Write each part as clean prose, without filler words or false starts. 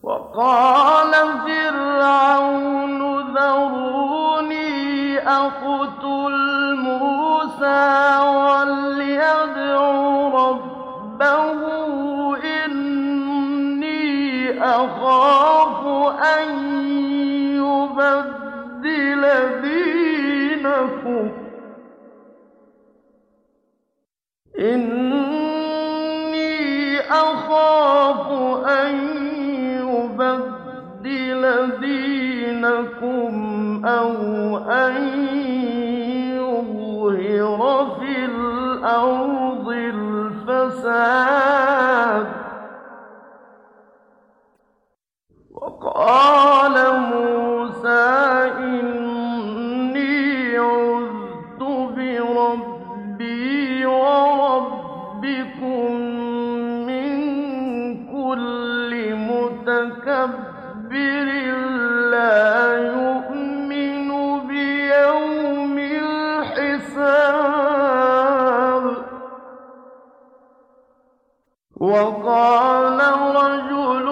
وقال فرعون ذروني أقتل موسى وليدع ربه إني أخاف أن يبدل دينكم إني أخاف أن يبدل دينكم أو أن يظهر في الأرض الفساد وقال موسى إني عذت بربي وربكم من كل متكبر لا يؤمن بيوم الحساب وقال رجل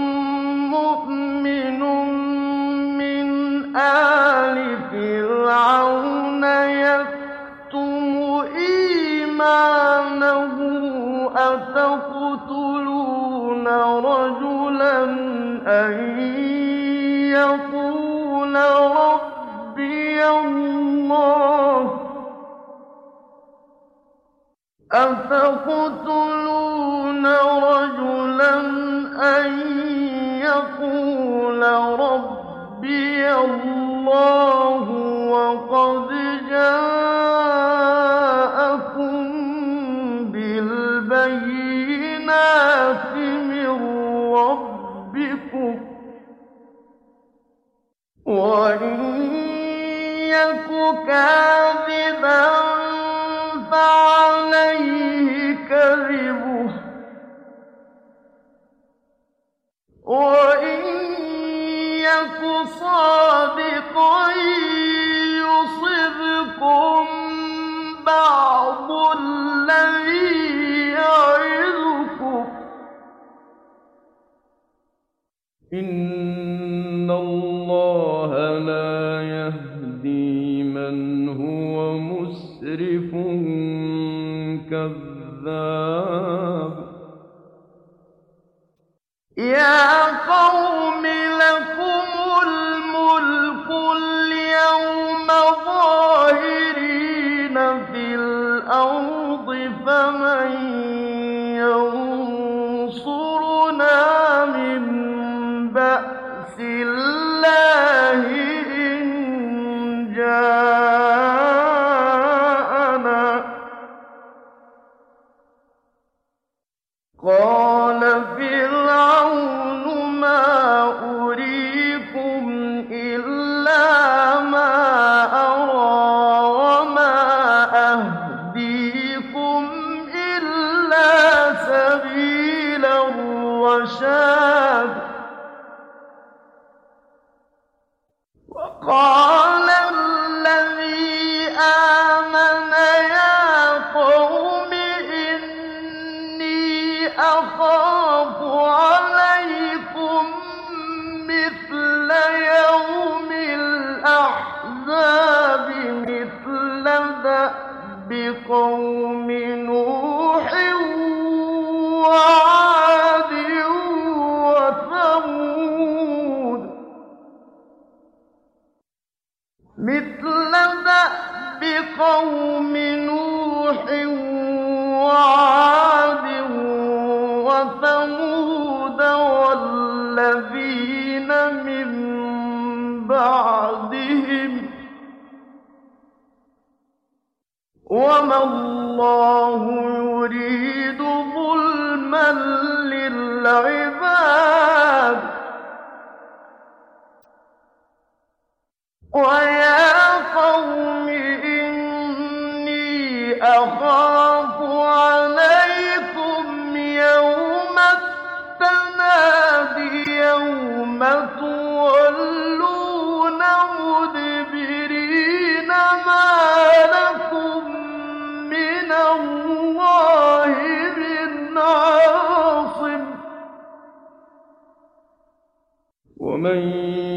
مؤمن من آل فرعون يكتم إيمانه أتقتلون رجلا أن يقول ربي الله أتقتلون رجلا أن يقول ربي الله وقد جاءكم بالبينات من ربكم وإن يك كاذبا فعليه كذبه وإن يك صادقا يصبكم بعض الذي يعظكم إن الله لا يهدي من هو مسرف كذاب يا قوم لكم الملك اليوم ظاهرين في الأرض فمن ينصرنا من بأس الله إن جاءنا قال فرعون ما أريكم إلا ما أرى وما أهديكم إلا سبيل الرشاد وقال الذي آمن يا قوم إني أخاف عليكم مثل يوم الأحزاب مثل دأب قوم نوح وعاد وثمود مثل دأب قوم نوح وعاد وثمود والذين من بعدهم وما الله يريد ظلما للعباد ويا قوم إني أخاف عليكم يوم التنادي يوم تولون مدبرين ما لكم من الله من عاصم ومن